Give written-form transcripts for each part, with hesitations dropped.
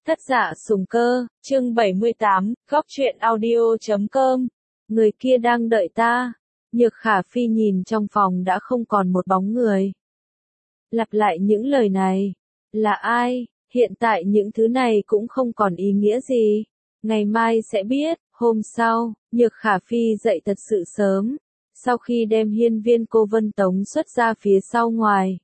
Thất Dạ Sùng Cơ, chương 78, góc truyện audio.com. Người kia đang đợi ta. Nhược Khả Phi nhìn trong phòng đã không còn một bóng người. Lặp lại những lời này. Là ai? Hiện tại những thứ này cũng không còn ý nghĩa gì. Ngày mai sẽ biết. Hôm sau, Nhược Khả Phi dậy thật sự sớm. Sau khi đem hiên viên Cô Vân Tống xuất ra phía sau ngoài,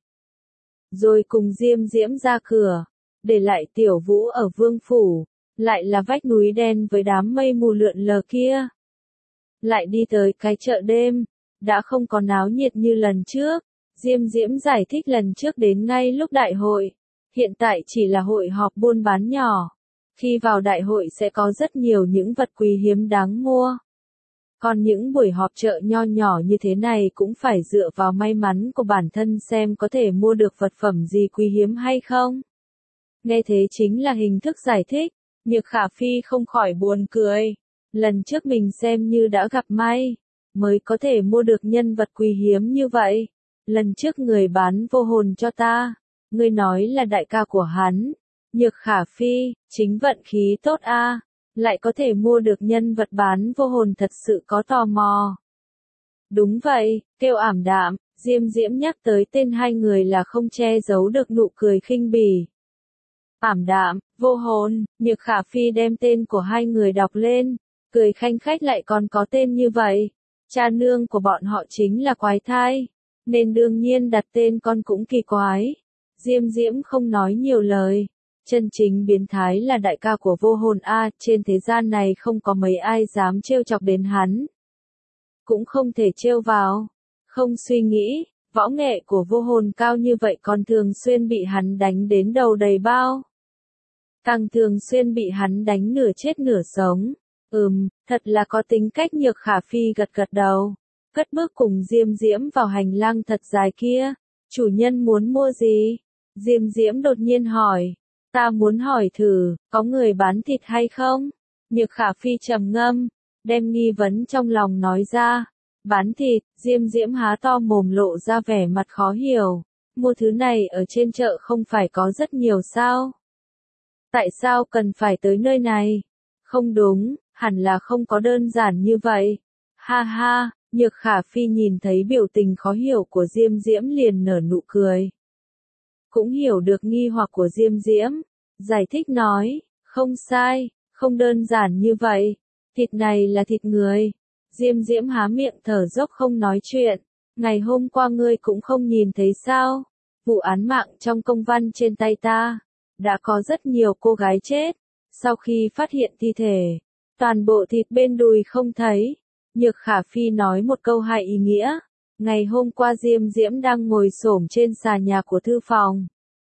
rồi cùng Diêm Diễm ra cửa, để lại Tiểu Vũ ở Vương Phủ, lại là vách núi đen với đám mây mù lượn lờ kia. Lại đi tới cái chợ đêm, đã không có náo nhiệt như lần trước. Diêm Diễm giải thích lần trước đến ngay lúc đại hội, hiện tại chỉ là hội họp buôn bán nhỏ. Khi vào đại hội sẽ có rất nhiều những vật quý hiếm đáng mua. Còn những buổi họp chợ nho nhỏ như thế này cũng phải dựa vào may mắn của bản thân xem có thể mua được vật phẩm gì quý hiếm hay không. Nghe thế chính là hình thức giải thích, Nhược Khả Phi không khỏi buồn cười. Lần trước mình xem như đã gặp may, mới có thể mua được nhân vật quý hiếm như vậy. Lần trước người bán vô hồn cho ta, người nói là đại ca của hắn. Nhược Khả Phi, chính vận khí tốt a, lại có thể mua được nhân vật bán vô hồn, thật sự có tò mò. Đúng vậy, kêu ảm đạm, Diêm Diễm nhắc tới tên hai người là không che giấu được nụ cười khinh bỉ. Ảm đạm, vô hồn, Nhược Khả Phi đem tên của hai người đọc lên, cười khanh khách, lại còn có tên như vậy. Cha nương của bọn họ chính là quái thai, nên đương nhiên đặt tên con cũng kỳ quái. Diêm Diễm không nói nhiều lời. Chân chính biến thái là đại ca của vô hồn a, trên thế gian này không có mấy ai dám trêu chọc đến hắn. Cũng không thể trêu vào. Không suy nghĩ, võ nghệ của vô hồn cao như vậy còn thường xuyên bị hắn đánh đến đầu đầy bao. Càng thường xuyên bị hắn đánh nửa chết nửa sống. Thật là có tính cách. Nhược Khả Phi gật gật đầu, cất bước cùng Diêm Diễm vào hành lang thật dài kia. Chủ nhân muốn mua gì? Diêm Diễm đột nhiên hỏi. Ta muốn hỏi thử, có người bán thịt hay không? Nhược Khả Phi trầm ngâm, đem nghi vấn trong lòng nói ra. Bán thịt? Diêm Diễm há to mồm lộ ra vẻ mặt khó hiểu. Mua thứ này ở trên chợ không phải có rất nhiều sao? Tại sao cần phải tới nơi này? Không đúng, hẳn là không có đơn giản như vậy. Ha ha, Nhược Khả Phi nhìn thấy biểu tình khó hiểu của Diêm Diễm liền nở nụ cười. Cũng hiểu được nghi hoặc của Diêm Diễm, giải thích nói, không sai, không đơn giản như vậy, thịt này là thịt người. Diêm Diễm há miệng thở dốc không nói chuyện. Ngày hôm qua ngươi cũng không nhìn thấy sao? Vụ án mạng trong công văn trên tay ta, đã có rất nhiều cô gái chết. Sau khi phát hiện thi thể, toàn bộ thịt bên đùi không thấy. Nhược Khả Phi nói một câu hai ý nghĩa. Ngày hôm qua Diêm Diễm đang ngồi xổm trên xà nhà của thư phòng.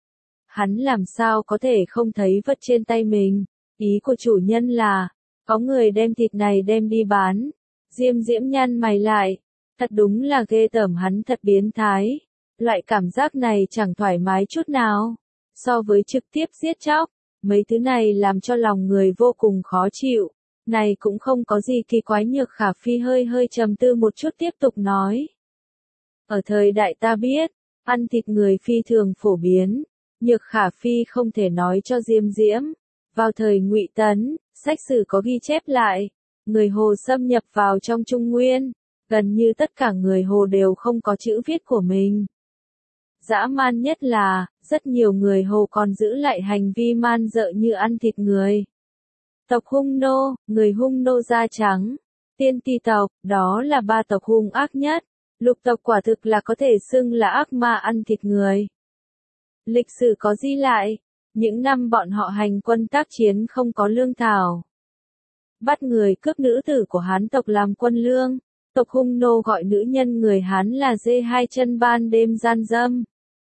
Hắn làm sao có thể không thấy vật trên tay mình? Ý của chủ nhân là, có người đem thịt này đem đi bán. Diêm Diễm nhăn mày lại. Thật đúng là ghê tởm, hắn thật biến thái. Loại cảm giác này chẳng thoải mái chút nào. So với trực tiếp giết chóc, mấy thứ này làm cho lòng người vô cùng khó chịu. Này cũng không có gì kỳ quái. Nhược Khả Phi hơi trầm tư một chút tiếp tục nói. Ở thời đại ta biết, ăn thịt người phi thường phổ biến. Nhược Khả Phi không thể nói cho Diêm Diễm. Vào thời Ngụy Tấn, sách sử có ghi chép lại, người Hồ xâm nhập vào trong Trung Nguyên, gần như tất cả người Hồ đều không có chữ viết của mình. Dã man nhất là, rất nhiều người Hồ còn giữ lại hành vi man dợ như ăn thịt người. Tộc Hung Nô, người Hung Nô da trắng, Tiên Ti tộc, đó là ba tộc hung ác nhất. Lục tộc quả thực là có thể xưng là ác ma ăn thịt người. Lịch sử có ghi lại, những năm bọn họ hành quân tác chiến không có lương thảo, bắt người cướp nữ tử của Hán tộc làm quân lương. Tộc Hung Nô gọi nữ nhân người Hán là dê hai chân, ban đêm gian dâm,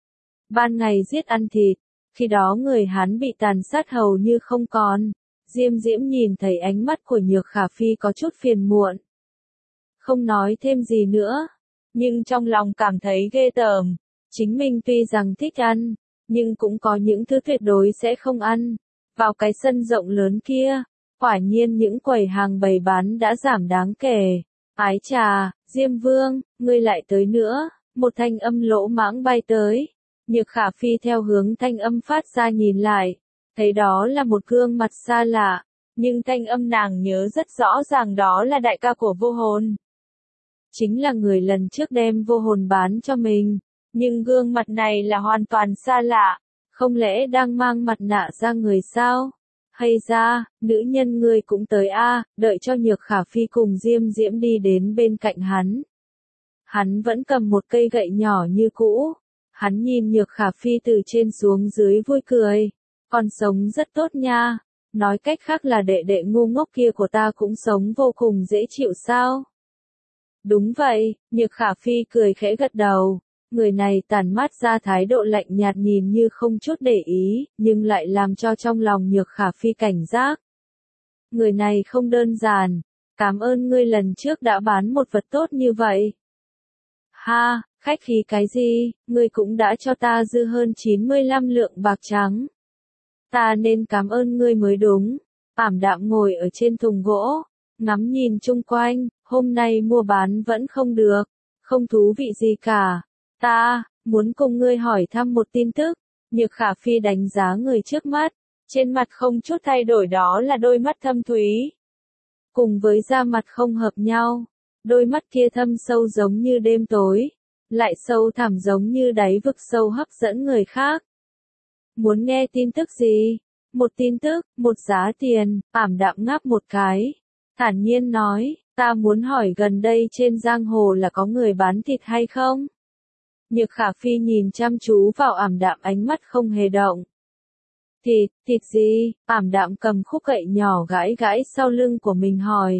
ban ngày giết ăn thịt. Khi đó người Hán bị tàn sát hầu như không còn. Diêm Diễm nhìn thấy ánh mắt của Nhược Khả Phi có chút phiền muộn, không nói thêm gì nữa, nhưng trong lòng cảm thấy ghê tởm. Chính mình tuy rằng thích ăn, nhưng cũng có những thứ tuyệt đối sẽ không ăn. Vào cái sân rộng lớn kia, quả nhiên những quầy hàng bày bán đã giảm đáng kể. Ái chà, Diêm Vương, ngươi lại tới nữa. Một thanh âm lỗ mãng bay tới. Nhược Khả Phi theo hướng thanh âm phát ra nhìn lại, Thấy đó là một gương mặt xa lạ, nhưng thanh âm nàng nhớ rất rõ ràng đó là đại ca của vô hồn. Chính là người lần trước đem vô hồn bán cho mình, nhưng gương mặt này là hoàn toàn xa lạ, không lẽ đang mang mặt nạ ra người sao? Hay ra, nữ nhân ngươi cũng tới a, đợi cho Nhược Khả Phi cùng Diêm Diễm đi đến bên cạnh hắn. Hắn vẫn cầm một cây gậy nhỏ như cũ. Hắn nhìn Nhược Khả Phi từ trên xuống dưới vui cười. Con sống rất tốt nha. Nói cách khác là đệ đệ ngu ngốc kia của ta cũng sống vô cùng dễ chịu sao? Đúng vậy, Nhược Khả Phi cười khẽ gật đầu. Người này tản mát ra thái độ lạnh nhạt nhìn như không chút để ý, nhưng lại làm cho trong lòng Nhược Khả Phi cảnh giác. Người này không đơn giản. Cảm ơn ngươi lần trước đã bán một vật tốt như vậy. Ha, khách khí cái gì, ngươi cũng đã cho ta dư hơn 95 lượng bạc trắng. Ta nên cảm ơn ngươi mới đúng. Ảm Đạm ngồi ở trên thùng gỗ, ngắm nhìn chung quanh, hôm nay mua bán vẫn không được, không thú vị gì cả. Ta, muốn cùng ngươi hỏi thăm một tin tức. Nhược Khả Phi đánh giá người trước mắt, trên mặt không chút thay đổi đó là đôi mắt thâm thúy. Cùng với da mặt không hợp nhau, đôi mắt kia thâm sâu giống như đêm tối, lại sâu thẳm giống như đáy vực sâu hấp dẫn người khác. Muốn nghe tin tức gì? Một tin tức, một giá tiền, Ảm Đạm ngáp một cái. Thản nhiên nói, ta muốn hỏi gần đây trên giang hồ là có người bán thịt hay không? Nhược Khả Phi nhìn chăm chú vào Ảm Đạm ánh mắt không hề động. Thịt gì? Ảm Đạm cầm khúc gậy nhỏ gãi gãi sau lưng của mình hỏi.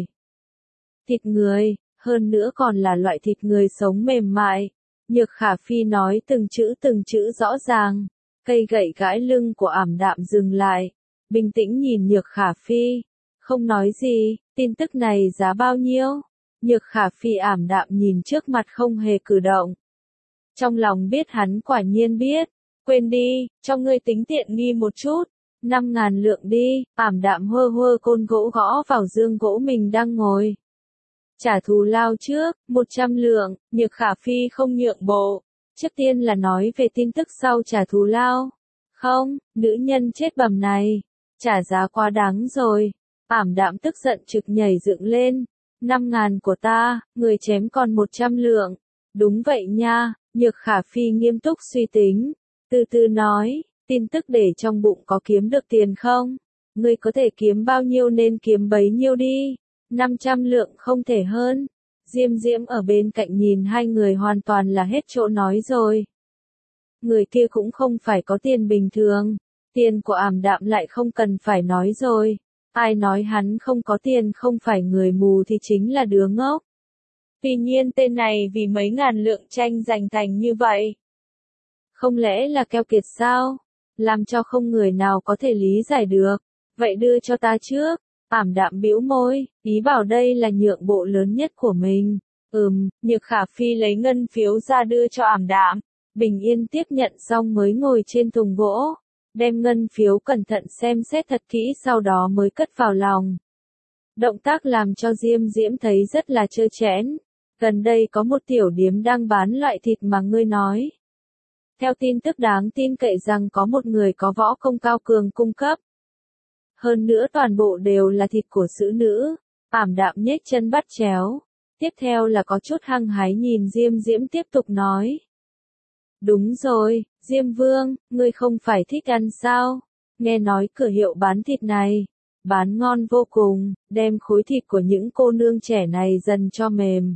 Thịt người, hơn nữa còn là loại thịt người sống mềm mại. Nhược Khả Phi nói từng chữ rõ ràng. Cây gậy gãi lưng của Ảm Đạm dừng lại. Bình tĩnh nhìn Nhược Khả Phi. Không nói gì, tin tức này giá bao nhiêu? Nhược Khả Phi Ảm Đạm nhìn trước mặt không hề cử động. Trong lòng biết hắn quả nhiên biết. Quên đi, cho ngươi tính tiện nghi một chút. 5.000 lượng đi. Ảm Đạm hơ hơ côn gỗ gõ vào dương gỗ mình đang ngồi. Trả thù lao trước, 100 lượng. Nhược Khả Phi không nhượng bộ. Trước tiên là nói về tin tức sau trả thù lao. Không, nữ nhân chết bầm này. Trả giá quá đáng rồi. Ảm Đạm tức giận trực nhảy dựng lên. 5.000 của ta, người chém còn 100 lượng. Đúng vậy nha. Nhược Khả Phi nghiêm túc suy tính. Từ từ nói, tin tức để trong bụng có kiếm được tiền không? Ngươi có thể kiếm bao nhiêu nên kiếm bấy nhiêu đi. 500 lượng không thể hơn. Diêm Diễm ở bên cạnh nhìn hai người hoàn toàn là hết chỗ nói rồi. Người kia cũng không phải có tiền bình thường. Tiền của Ảm Đạm lại không cần phải nói rồi. Ai nói hắn không có tiền không phải người mù thì chính là đứa ngốc. Tuy nhiên tên này vì mấy ngàn lượng tranh giành thành như vậy. Không lẽ là keo kiệt sao? Làm cho không người nào có thể lý giải được. Vậy đưa cho ta trước. Ảm Đạm bĩu môi, ý bảo đây là nhượng bộ lớn nhất của mình. Nhược Khả Phi lấy ngân phiếu ra đưa cho Ảm Đạm. Bình yên tiếp nhận xong mới ngồi trên thùng gỗ. Đem ngân phiếu cẩn thận xem xét thật kỹ sau đó mới cất vào lòng. Động tác làm cho Diêm Diễm thấy rất là trơ trẽn. Gần đây có một tiểu điếm đang bán loại thịt mà ngươi nói. Theo tin tức đáng tin cậy rằng có một người có võ công cao cường cung cấp. Hơn nữa toàn bộ đều là thịt của xử nữ. Ảm Đạm nhếch chân bắt chéo. Tiếp theo là có chút hăng hái nhìn Diêm Diễm tiếp tục nói. Đúng rồi, Diêm Vương, ngươi không phải thích ăn sao? Nghe nói cửa hiệu bán thịt này. Bán ngon vô cùng, đem khối thịt của những cô nương trẻ này dần cho mềm.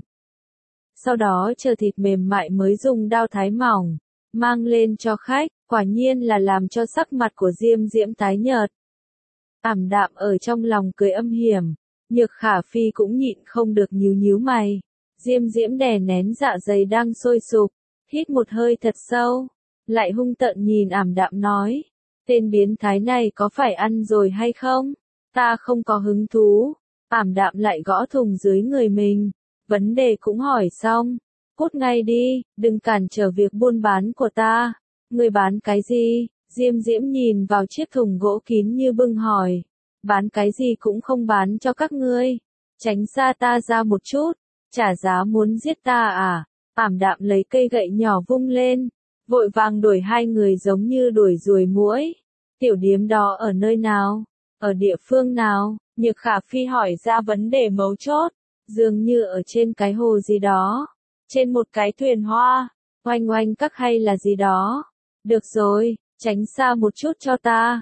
Sau đó chờ thịt mềm mại mới dùng dao thái mỏng. Mang lên cho khách, quả nhiên là làm cho sắc mặt của Diêm Diễm tái nhợt. Ảm Đạm ở trong lòng cười âm hiểm. Nhược Khả Phi cũng nhịn không được nhíu nhíu mày. Diêm Diễm đè nén dạ dày đang sôi sục. Hít một hơi thật sâu. Lại hung tợn nhìn Ảm Đạm nói. Tên biến thái này có phải ăn rồi hay không? Ta không có hứng thú. Ảm Đạm lại gõ thùng dưới người mình. Vấn đề cũng hỏi xong. Cút ngay đi, đừng cản trở việc buôn bán của ta. Người bán cái gì? Diêm Diễm nhìn vào chiếc thùng gỗ kín như bưng hỏi. Bán cái gì cũng không bán cho các ngươi. Tránh xa ta ra một chút. Trả giá muốn giết ta à? Ảm Đạm lấy cây gậy nhỏ vung lên. Vội vàng đuổi hai người giống như đuổi ruồi muỗi. Tiểu điếm đó ở nơi nào? Ở địa phương nào? Nhược Khả Phi hỏi ra vấn đề mấu chốt, dường như ở trên cái hồ gì đó, trên một cái thuyền hoa, oanh oanh các hay là gì đó. Được rồi, tránh xa một chút cho ta.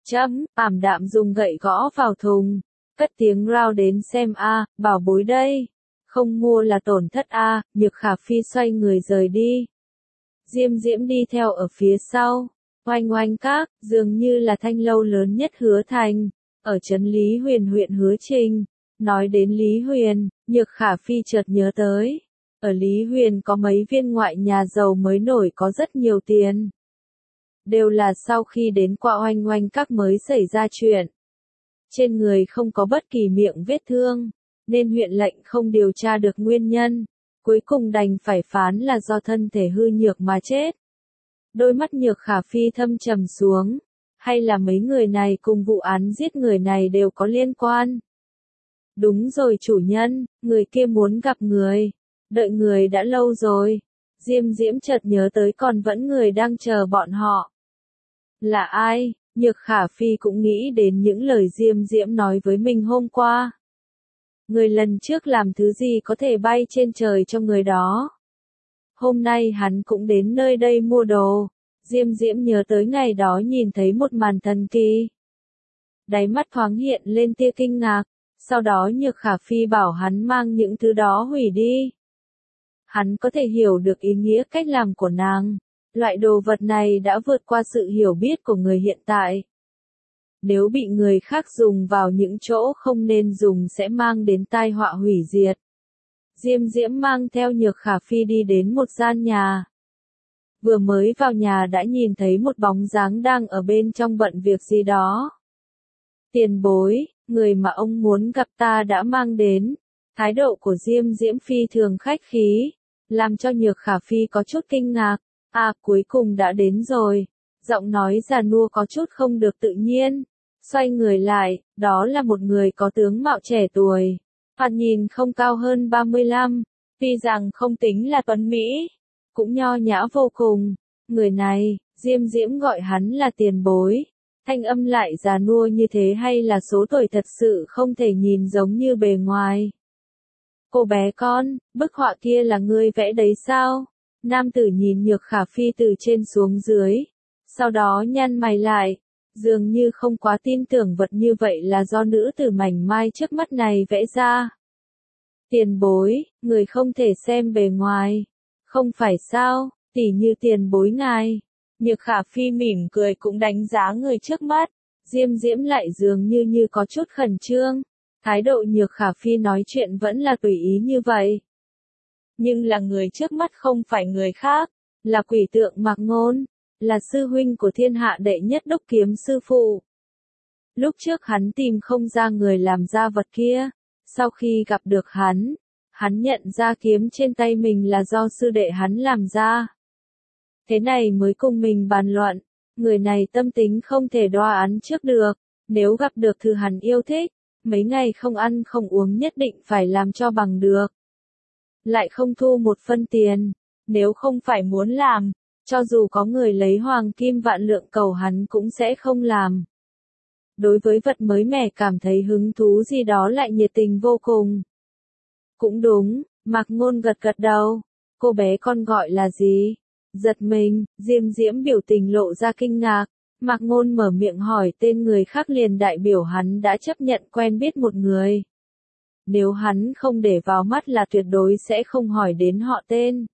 Ảm đạm dùng gậy gõ vào thùng, cất tiếng rao đến xem a, bảo bối đây. Không mua là tổn thất a, Nhược Khả Phi xoay người rời đi. Diêm Diễm đi theo ở phía sau. Oanh oanh các, dường như là thanh lâu lớn nhất Hứa Thành, ở trấn Lý Huyền huyện Hứa Trình. Nói đến Lý Huyền, Nhược Khả Phi chợt nhớ tới. Ở Lý Huyền có mấy viên ngoại nhà giàu mới nổi có rất nhiều tiền. Đều là sau khi đến qua oanh oanh các mới xảy ra chuyện. Trên người không có bất kỳ miệng vết thương, nên huyện lệnh không điều tra được nguyên nhân. Cuối cùng đành phải phán là do thân thể hư nhược mà chết. Đôi mắt Nhược Khả Phi thâm trầm xuống. Hay là mấy người này cùng vụ án giết người này đều có liên quan? Đúng rồi chủ nhân, người kia muốn gặp người. Đợi người đã lâu rồi. Diêm Diễm chợt nhớ tới còn vẫn người đang chờ bọn họ. Là ai? Nhược Khả Phi cũng nghĩ đến những lời Diêm Diễm nói với mình hôm qua. Người lần trước làm thứ gì có thể bay trên trời cho người đó. Hôm nay hắn cũng đến nơi đây mua đồ. Diêm Diễm nhớ tới ngày đó nhìn thấy một màn thần kỳ. Đáy mắt thoáng hiện lên tia kinh ngạc. Sau đó Nhược Khả Phi bảo hắn mang những thứ đó hủy đi. Hắn có thể hiểu được ý nghĩa cách làm của nàng. Loại đồ vật này đã vượt qua sự hiểu biết của người hiện tại. Nếu bị người khác dùng vào những chỗ không nên dùng sẽ mang đến tai họa hủy diệt. Diêm Diễm mang theo Nhược Khả Phi đi đến một gian nhà. Vừa mới vào nhà đã nhìn thấy một bóng dáng đang ở bên trong bận việc gì đó. Tiền bối, người mà ông muốn gặp ta đã mang đến. Thái độ của Diêm Diễm phi thường khách khí, làm cho Nhược Khả Phi có chút kinh ngạc. À, cuối cùng đã đến rồi. Giọng nói già nua có chút không được tự nhiên. Xoay người lại, đó là một người có tướng mạo trẻ tuổi. Thoạt nhìn không cao hơn 35, tuy rằng không tính là tuấn Mỹ, cũng nho nhã vô cùng. Người này, Diêm Diễm gọi hắn là tiền bối. Thanh âm lại già nua như thế hay là số tuổi thật sự không thể nhìn giống như bề ngoài. Cô bé con, bức họa kia là ngươi vẽ đấy sao? Nam tử nhìn Nhược Khả Phi từ trên xuống dưới. Sau đó nhăn mày lại. Dường như không quá tin tưởng vật như vậy là do nữ tử mảnh mai trước mắt này vẽ ra. Tiền bối, người không thể xem bề ngoài. Không phải sao, tỉ như tiền bối ngài. Nhược Khả Phi mỉm cười cũng đánh giá người trước mắt. Diêm Diễm lại dường như có chút khẩn trương. Thái độ Nhược Khả Phi nói chuyện vẫn là tùy ý như vậy. Nhưng là người trước mắt không phải người khác, là quỷ tượng Mạc Ngôn, là sư huynh của thiên hạ đệ nhất đốc kiếm sư phụ. Lúc trước hắn tìm không ra người làm ra vật kia, sau khi gặp được hắn nhận ra kiếm trên tay mình là do sư đệ hắn làm ra. Thế này mới cùng mình bàn luận, người này tâm tính không thể đoa án trước được, nếu gặp được thứ hắn yêu thích, mấy ngày không ăn không uống nhất định phải làm cho bằng được. Lại không thu một phân tiền, nếu không phải muốn làm, cho dù có người lấy hoàng kim vạn lượng cầu hắn cũng sẽ không làm. Đối với vật mới mẻ cảm thấy hứng thú gì đó lại nhiệt tình vô cùng. Cũng đúng, Mạc Ngôn gật gật đầu. Cô bé con gọi là gì? Giật mình, Diêm Diễm biểu tình lộ ra kinh ngạc. Mạc Ngôn mở miệng hỏi tên người khác liền đại biểu hắn đã chấp nhận quen biết một người. Nếu hắn không để vào mắt là tuyệt đối sẽ không hỏi đến họ tên.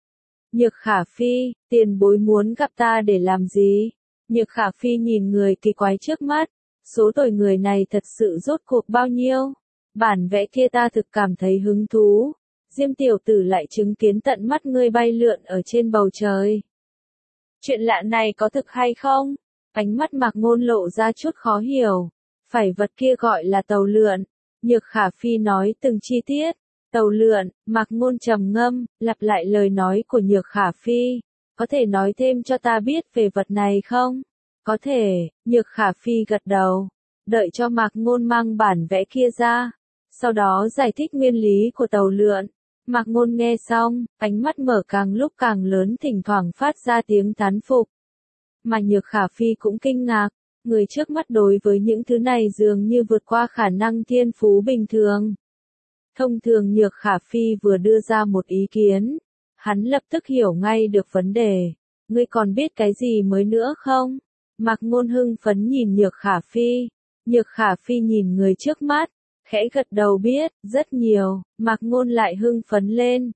Nhược Khả Phi, tiền bối muốn gặp ta để làm gì? Nhược Khả Phi nhìn người kỳ quái trước mắt. Số tuổi người này thật sự rốt cuộc bao nhiêu? Bản vẽ kia ta thực cảm thấy hứng thú. Diêm tiểu tử lại chứng kiến tận mắt ngươi bay lượn ở trên bầu trời. Chuyện lạ này có thực hay không? Ánh mắt Mạc Ngôn lộ ra chút khó hiểu. Phải vật kia gọi là tàu lượn. Nhược Khả Phi nói từng chi tiết. Tàu lượn, Mạc Ngôn trầm ngâm, lặp lại lời nói của Nhược Khả Phi. Có thể nói thêm cho ta biết về vật này không? Có thể, Nhược Khả Phi gật đầu. Đợi cho Mạc Ngôn mang bản vẽ kia ra. Sau đó giải thích nguyên lý của tàu lượn. Mạc Ngôn nghe xong, ánh mắt mở càng lúc càng lớn thỉnh thoảng phát ra tiếng thán phục. Mà Nhược Khả Phi cũng kinh ngạc. Người trước mắt đối với những thứ này dường như vượt qua khả năng thiên phú bình thường. Thông thường Nhược Khả Phi vừa đưa ra một ý kiến, hắn lập tức hiểu ngay được vấn đề. Ngươi còn biết cái gì mới nữa không? Mạc Ngôn hưng phấn nhìn Nhược Khả Phi. Nhược Khả Phi nhìn người trước mắt, khẽ gật đầu biết, rất nhiều. Mạc Ngôn lại hưng phấn lên.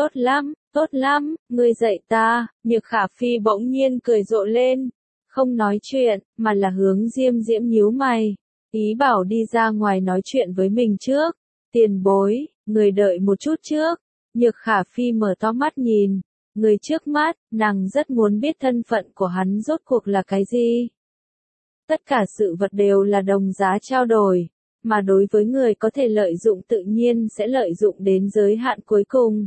Tốt lắm, ngươi dạy ta. Nhược Khả Phi bỗng nhiên cười rộ lên. Không nói chuyện, mà là hướng Diêm Diễm nhíu mày. Ý bảo đi ra ngoài nói chuyện với mình trước. Tiền bối, người đợi một chút trước. Nhược Khả Phi mở to mắt nhìn. Người trước mắt, nàng rất muốn biết thân phận của hắn rốt cuộc là cái gì. Tất cả sự vật đều là đồng giá trao đổi, mà đối với người có thể lợi dụng tự nhiên sẽ lợi dụng đến giới hạn cuối cùng.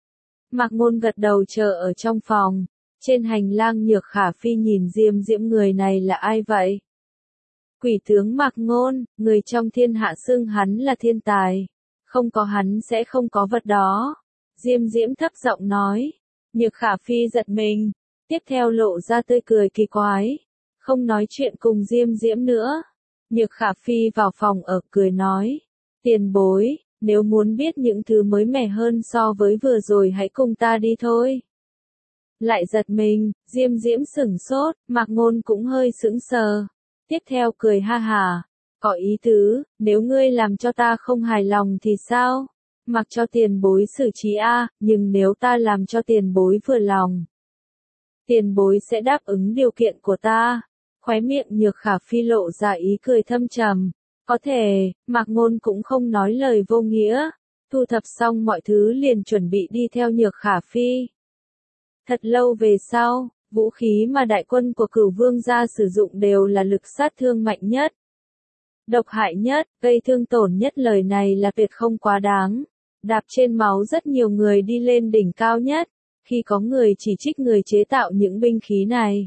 Mạc Ngôn gật đầu chờ ở trong phòng. Trên hành lang Nhược Khả Phi nhìn Diêm Diễm, người này là ai vậy? Quỷ tướng Mạc Ngôn, người trong thiên hạ xưng hắn là thiên tài. Không có hắn sẽ không có vật đó. Diêm Diễm thấp giọng nói. Nhược Khả Phi giật mình, tiếp theo lộ ra tươi cười kỳ quái. Không nói chuyện cùng Diêm Diễm nữa. Nhược Khả Phi vào phòng ở cười nói. Tiền bối, nếu muốn biết những thứ mới mẻ hơn so với vừa rồi hãy cùng ta đi thôi. Lại giật mình, Diêm Diễm sửng sốt, Mạc Ngôn cũng hơi sững sờ. Tiếp theo cười ha hả. Có ý tứ, nếu ngươi làm cho ta không hài lòng thì sao? Mặc cho tiền bối xử trí nhưng nếu ta làm cho tiền bối vừa lòng. Tiền bối sẽ đáp ứng điều kiện của ta. Khóe miệng Nhược Khả Phi lộ ra ý cười thâm trầm. Có thể, Mạc Ngôn cũng không nói lời vô nghĩa. Thu thập xong mọi thứ liền chuẩn bị đi theo Nhược Khả Phi. Thật lâu về sau, vũ khí mà đại quân của Cửu Vương gia sử dụng đều là lực sát thương mạnh nhất, độc hại nhất, gây thương tổn nhất, lời này là tuyệt không quá đáng. Đạp trên máu rất nhiều người đi lên đỉnh cao nhất, khi có người chỉ trích người chế tạo những binh khí này,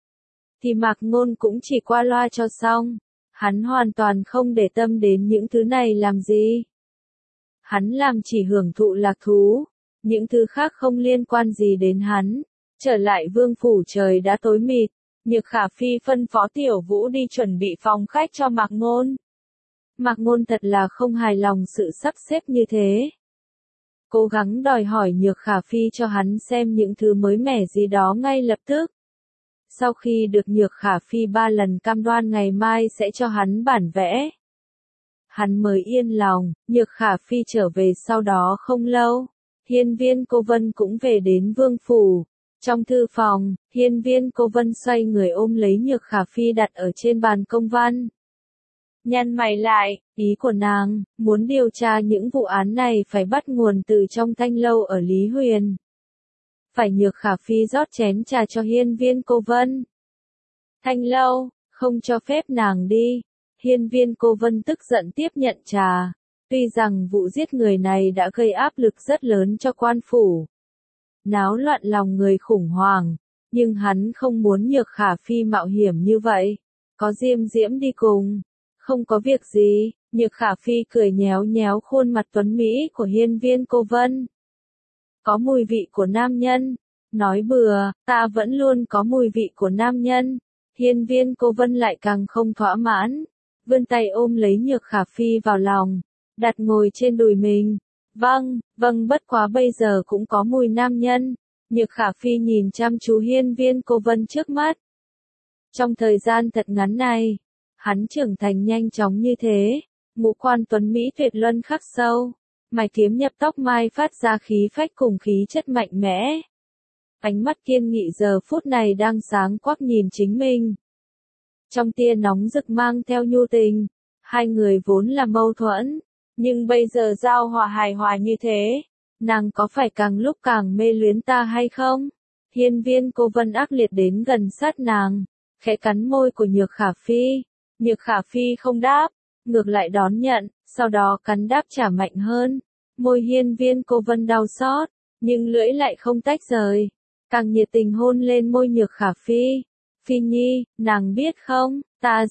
thì Mạc Ngôn cũng chỉ qua loa cho xong. Hắn hoàn toàn không để tâm đến những thứ này làm gì. Hắn làm chỉ hưởng thụ lạc thú, những thứ khác không liên quan gì đến hắn. Trở lại vương phủ trời đã tối mịt, Nhược Khả Phi phân phó Tiểu Vũ đi chuẩn bị phòng khách cho Mạc Ngôn. Mạc Ngôn thật là không hài lòng sự sắp xếp như thế. Cố gắng đòi hỏi Nhược Khả Phi cho hắn xem những thứ mới mẻ gì đó ngay lập tức. Sau khi được Nhược Khả Phi 3 lần cam đoan ngày mai sẽ cho hắn bản vẽ, hắn mới yên lòng. Nhược Khả Phi trở về sau đó không lâu, Hiên Viên Cô Vân cũng về đến vương phủ. Trong thư phòng, Hiên Viên Cô Vân xoay người ôm lấy Nhược Khả Phi đặt ở trên bàn công văn. Nhăn mày lại, ý của nàng, muốn điều tra những vụ án này phải bắt nguồn từ trong thanh lâu ở Lý Huyền. Phải Nhược Khả Phi rót chén trà cho Hiên Viên Cô Vân. Thanh lâu, không cho phép nàng đi. Hiên Viên Cô Vân tức giận tiếp nhận trà. Tuy rằng vụ giết người này đã gây áp lực rất lớn cho quan phủ, náo loạn lòng người khủng hoảng, nhưng hắn không muốn Nhược Khả Phi mạo hiểm như vậy. Có Diêm Diễm đi cùng, không có việc gì. Nhược Khả Phi cười nhéo nhéo khuôn mặt tuấn mỹ của Hiên Viên Cô Vân. Có mùi vị của nam nhân. Nói bừa, ta vẫn luôn có mùi vị của nam nhân. Hiên Viên Cô Vân lại càng không thỏa mãn, vươn tay ôm lấy Nhược Khả Phi vào lòng, đặt ngồi trên đùi mình. Vâng, bất quá bây giờ cũng có mùi nam nhân. Nhược Khả Phi nhìn chăm chú Hiên Viên Cô Vân trước mắt. Trong thời gian thật ngắn này, hắn trưởng thành nhanh chóng như thế, ngũ quan tuấn mỹ tuyệt luân khắc sâu, mày kiếm nhập tóc mai phát ra khí phách cùng khí chất mạnh mẽ. Ánh mắt kiên nghị giờ phút này đang sáng quắc nhìn chính mình. Trong tia nóng rực mang theo nhu tình, hai người vốn là mâu thuẫn, nhưng bây giờ giao hòa hài hòa như thế, nàng có phải càng lúc càng mê luyến ta hay không? Hiên Viên Cô Vân ác liệt đến gần sát nàng, khẽ cắn môi của Nhược Khả Phi. Nhược Khả Phi không đáp, ngược lại đón nhận, sau đó cắn đáp trả mạnh hơn. Môi Hiên Viên Cô Vân đau xót, nhưng lưỡi lại không tách rời, càng nhiệt tình hôn lên môi Nhược Khả Phi. Phi Nhi, nàng biết không, ta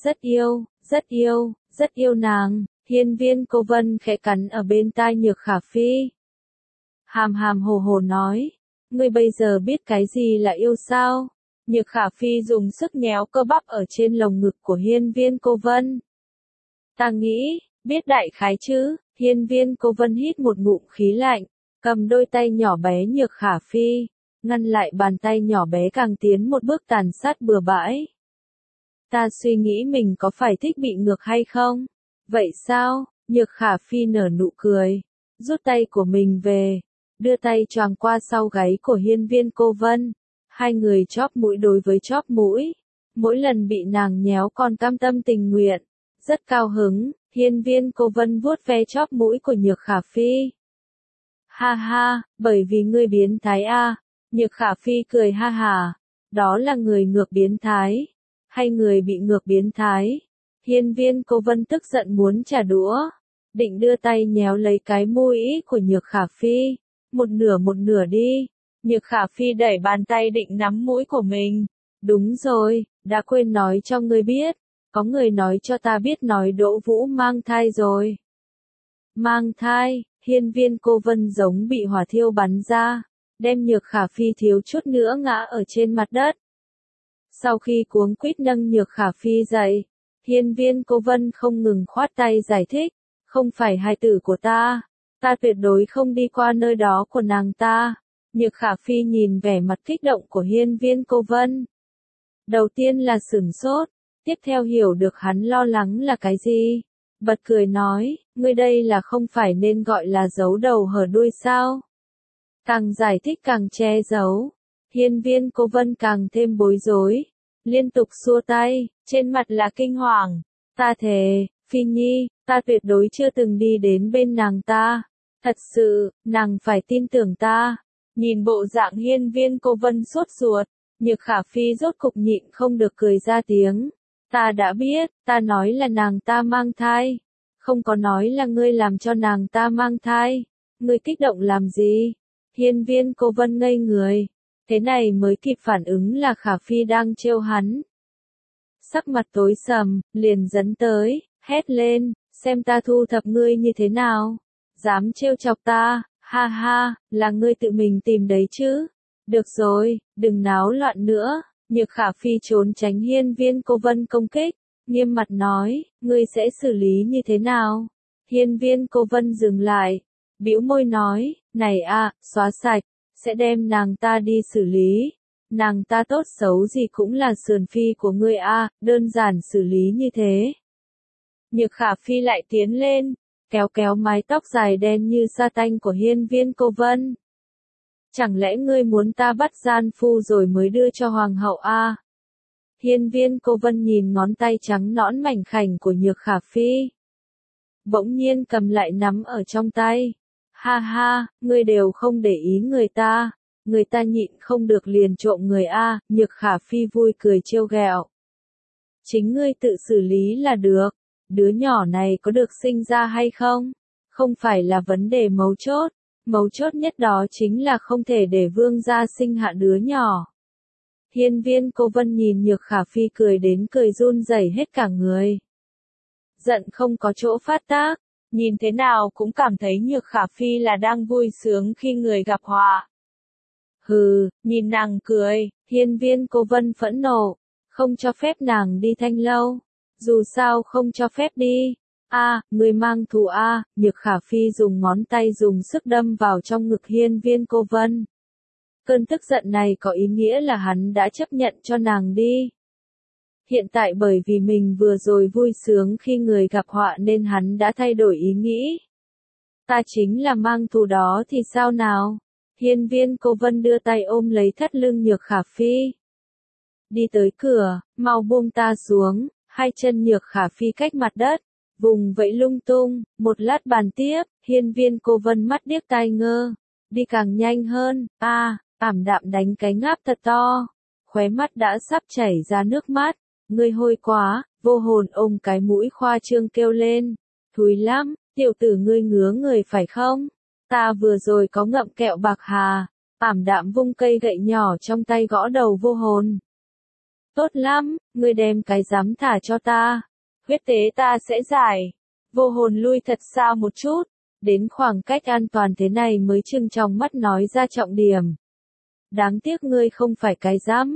rất yêu nàng. Hiên Viên Cô Vân khẽ cắn ở bên tai Nhược Khả Phi. Hàm hàm hồ hồ nói, ngươi bây giờ biết cái gì là yêu sao? Nhược Khả Phi dùng sức nhéo cơ bắp ở trên lồng ngực của Hiên Viên Cô Vân. Ta nghĩ, biết đại khái chứ, Hiên Viên Cô Vân hít một ngụm khí lạnh, cầm đôi tay nhỏ bé Nhược Khả Phi, ngăn lại bàn tay nhỏ bé càng tiến một bước tàn sát bừa bãi. Ta suy nghĩ mình có phải thích bị ngược hay không? Vậy sao? Nhược Khả Phi nở nụ cười, rút tay của mình về, đưa tay choàng qua sau gáy của Hiên Viên Cô Vân. Hai người chóp mũi đối với chóp mũi. Mỗi lần bị nàng nhéo còn cam tâm tình nguyện. Rất cao hứng, Hiên Viên Cô Vân vuốt ve chóp mũi của Nhược Khả Phi. Ha ha, bởi vì ngươi biến thái a. Nhược Khả Phi cười ha hà. Đó là người ngược biến thái. Hay người bị ngược biến thái? Hiên Viên Cô Vân tức giận muốn trả đũa. Định đưa tay nhéo lấy cái mũi của Nhược Khả Phi. Một nửa đi. Nhược Khả Phi đẩy bàn tay định nắm mũi của mình. Đúng rồi, đã quên nói cho ngươi biết. Có người nói cho ta biết nói Đỗ Vũ mang thai rồi. Mang thai, Hiên Viên Cô Vân giống bị hỏa thiêu bắn ra, đem Nhược Khả Phi thiếu chút nữa ngã ở trên mặt đất. Sau khi cuống quýt nâng Nhược Khả Phi dậy, Hiên Viên Cô Vân không ngừng khoát tay giải thích, không phải hài tử của ta tuyệt đối không đi qua nơi đó của nàng ta. Nhược Khả Phi nhìn vẻ mặt kích động của Hiên Viên Cô Vân. Đầu tiên là sửng sốt, tiếp theo hiểu được hắn lo lắng là cái gì. Bật cười nói, ngươi đây là không phải nên gọi là giấu đầu hở đuôi sao? Càng giải thích càng che giấu. Hiên Viên Cô Vân càng thêm bối rối, liên tục xua tay, trên mặt là kinh hoàng. Ta thề, Phi Nhi, ta tuyệt đối chưa từng đi đến bên nàng ta. Thật sự, nàng phải tin tưởng ta. Nhìn bộ dạng Hiên Viên Cô Vân sốt ruột, Nhược Khả Phi rốt cục nhịn không được cười ra tiếng. Ta đã biết, ta nói là nàng ta mang thai. Không có nói là ngươi làm cho nàng ta mang thai. Ngươi kích động làm gì? Hiên Viên Cô Vân ngây người. Thế này mới kịp phản ứng là Khả Phi đang trêu hắn. Sắc mặt tối sầm, liền dẫn tới, hét lên, xem ta thu thập ngươi như thế nào. Dám trêu chọc ta, ha ha, là ngươi tự mình tìm đấy chứ. Được rồi, đừng náo loạn nữa. Nhược Khả Phi trốn tránh Hiên Viên Cô Vân công kích, nghiêm mặt nói, ngươi sẽ xử lý như thế nào? Hiên Viên Cô Vân dừng lại, bĩu môi nói, này a, xóa sạch, sẽ đem nàng ta đi xử lý. Nàng ta tốt xấu gì cũng là sườn phi của ngươi a, đơn giản xử lý như thế. Nhược Khả Phi lại tiến lên, kéo kéo mái tóc dài đen như sa tanh của Hiên Viên Cô Vân. Chẳng lẽ ngươi muốn ta bắt gian phu rồi mới đưa cho hoàng hậu a? Hiên Viên Cô Vân nhìn ngón tay trắng nõn mảnh khảnh của Nhược Khả Phi. Bỗng nhiên cầm lại nắm ở trong tay. Ha ha, ngươi đều không để ý người ta nhịn không được liền trộm người a. Nhược Khả Phi vui cười trêu ghẹo. Chính ngươi tự xử lý là được, đứa nhỏ này có được sinh ra hay không? Không phải là vấn đề mấu chốt nhất đó chính là không thể để vương gia sinh hạ đứa nhỏ. Hiên Viên Cô Vân nhìn Nhược Khả Phi cười đến cười run rẩy hết cả người. Giận không có chỗ phát tác, nhìn thế nào cũng cảm thấy Nhược Khả Phi là đang vui sướng khi người gặp họa. Hừ, nhìn nàng cười, Hiên Viên Cô Vân phẫn nộ, không cho phép nàng đi Thanh Lâu. Dù sao không cho phép đi. Người mang thù Nhược Khả Phi dùng ngón tay dùng sức đâm vào trong ngực Hiên Viên Cô Vân. Cơn tức giận này có ý nghĩa là hắn đã chấp nhận cho nàng đi. Hiện tại bởi vì mình vừa rồi vui sướng khi người gặp họa nên hắn đã thay đổi ý nghĩ. Ta chính là mang thù đó thì sao nào? Hiên Viên Cô Vân đưa tay ôm lấy thắt lưng Nhược Khả Phi. Đi tới cửa, mau buông ta xuống. Hai chân Nhược Khả Phi cách mặt đất, vùng vẫy lung tung, một lát bàn tiếp, Hiên Viên Cô Vân mắt điếc tai ngơ, đi càng nhanh hơn, ảm đạm đánh cái ngáp thật to, khóe mắt đã sắp chảy ra nước mắt, ngươi hôi quá, Vô Hồn ôm cái mũi khoa trương kêu lên, thúi lắm, tiểu tử ngươi ngứa người phải không? Ta vừa rồi có ngậm kẹo bạc hà, ảm đạm vung cây gậy nhỏ trong tay gõ đầu Vô Hồn. Tốt lắm, ngươi đem cái dám thả cho ta. Huyết tế ta sẽ giải. Vô Hồn lui thật xa một chút. Đến khoảng cách an toàn thế này mới trừng trong mắt nói ra trọng điểm. Đáng tiếc ngươi không phải cái dám.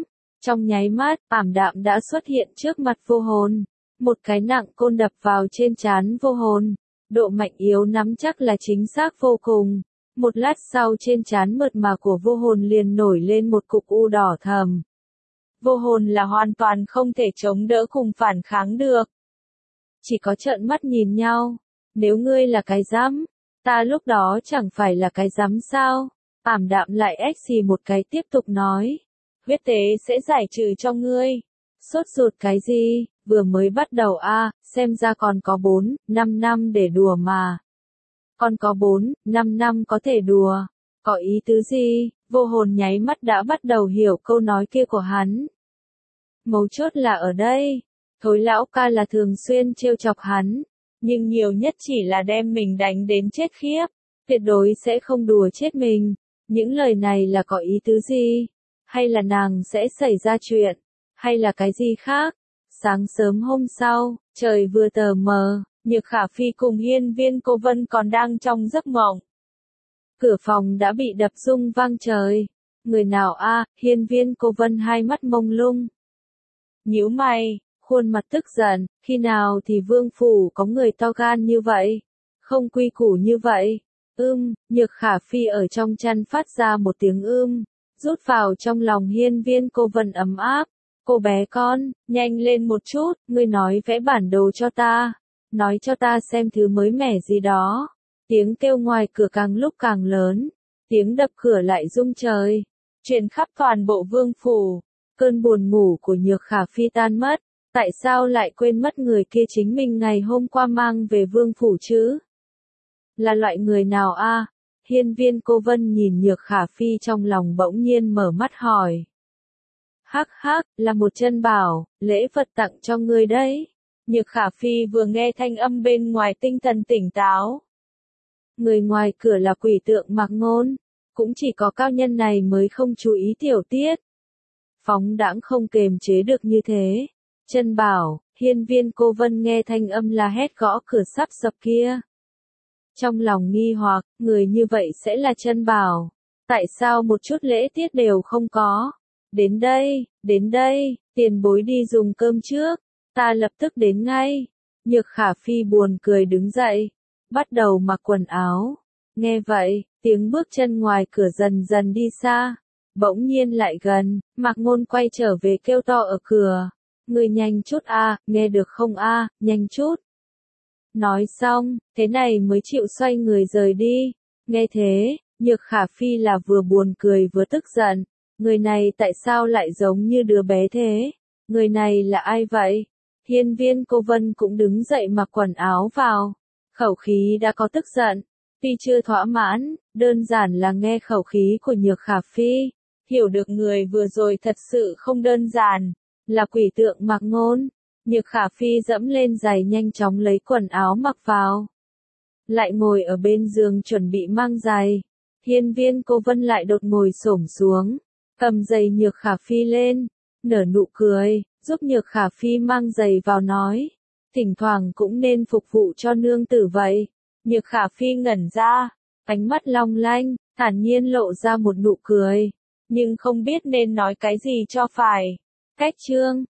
Trong nháy mắt, ảm đạm đã xuất hiện trước mặt vô hồn. Một cái nặng côn đập vào trên trán vô hồn. Độ mạnh yếu nắm chắc là chính xác vô cùng. Một lát sau trên trán mượt mà của vô hồn liền nổi lên một cục u đỏ thẫm. Vô hồn là hoàn toàn không thể chống đỡ cùng phản kháng được. Chỉ có trợn mắt nhìn nhau. Nếu ngươi là cái rắm, ta lúc đó chẳng phải là cái rắm sao? Ảm đạm lại ếch xì một cái tiếp tục nói. Huyết tế sẽ giải trừ cho ngươi. Sốt ruột cái gì, vừa mới bắt đầu xem ra còn có 4, 5 năm để đùa mà. Còn có 4, 5 năm có thể đùa. Có ý tứ gì? Vô hồn nháy mắt đã bắt đầu hiểu câu nói kia của hắn. Mấu chốt là ở đây. Thối lão ca là thường xuyên trêu chọc hắn. Nhưng nhiều nhất chỉ là đem mình đánh đến chết khiếp. Tuyệt đối sẽ không đùa chết mình. Những lời này là có ý tứ gì? Hay là nàng sẽ xảy ra chuyện? Hay là cái gì khác? Sáng sớm hôm sau, trời vừa tờ mờ, Nhược Khả Phi cùng Hiên Viên Cô Vân còn đang trong giấc mộng. Cửa phòng đã bị đập rung vang trời. Người nào Hiên Viên Cô Vân hai mắt mông lung. Nhíu mày, khuôn mặt tức giận, khi nào thì vương phủ có người to gan như vậy? Không quy củ như vậy. Nhược Khả Phi ở trong chăn phát ra một tiếng rút vào trong lòng Hiên Viên Cô Vân ấm áp. Cô bé con, nhanh lên một chút, ngươi nói vẽ bản đồ cho ta. Nói cho ta xem thứ mới mẻ gì đó. Tiếng kêu ngoài cửa càng lúc càng lớn. Tiếng đập cửa lại rung trời. Truyền khắp toàn bộ vương phủ. Cơn buồn ngủ của Nhược Khả Phi tan mất. Tại sao lại quên mất người kia chính mình ngày hôm qua mang về vương phủ chứ? Là loại người nào Hiên Viên Cô Vân nhìn Nhược Khả Phi trong lòng bỗng nhiên mở mắt hỏi. Hắc hắc, là một chân bảo, lễ vật tặng cho ngươi đấy. Nhược Khả Phi vừa nghe thanh âm bên ngoài tinh thần tỉnh táo. Người ngoài cửa là quỷ tượng Mạc Ngôn. Cũng chỉ có cao nhân này mới không chú ý tiểu tiết. Phóng đãng không kềm chế được như thế. Chân bảo, Hiên Viên Cô Vân nghe thanh âm la hét gõ cửa sắp sập kia. Trong lòng nghi hoặc, người như vậy sẽ là chân bảo. Tại sao một chút lễ tiết đều không có? Đến đây, tiền bối đi dùng cơm trước. Ta lập tức đến ngay. Nhược Khả Phi buồn cười đứng dậy. Bắt đầu mặc quần áo. Nghe vậy, tiếng bước chân ngoài cửa dần dần đi xa. Bỗng nhiên lại gần, Mạc Ngôn quay trở về kêu to ở cửa. Ngươi nhanh chút nghe được không nhanh chút. Nói xong, thế này mới chịu xoay người rời đi. Nghe thế, Nhược Khả Phi là vừa buồn cười vừa tức giận. Người này tại sao lại giống như đứa bé thế? Người này là ai vậy? Hiên Viên Cô Vân cũng đứng dậy mặc quần áo vào. Khẩu khí đã có tức giận. Tuy chưa thỏa mãn, đơn giản là nghe khẩu khí của Nhược Khả Phi. Hiểu được người vừa rồi thật sự không đơn giản. Là quỷ tượng Mạc Ngôn. Nhược Khả Phi dẫm lên giày nhanh chóng lấy quần áo mặc vào. Lại ngồi ở bên giường chuẩn bị mang giày. Hiên Viên Cô Vân lại đột ngồi xổm xuống. Cầm giày Nhược Khả Phi lên. Nở nụ cười, giúp Nhược Khả Phi mang giày vào nói. Thỉnh thoảng cũng nên phục vụ cho nương tử vậy. Nhược Khả Phi ngẩn ra. Ánh mắt long lanh, thản nhiên lộ ra một nụ cười. Nhưng không biết nên nói cái gì cho phải. Cách chương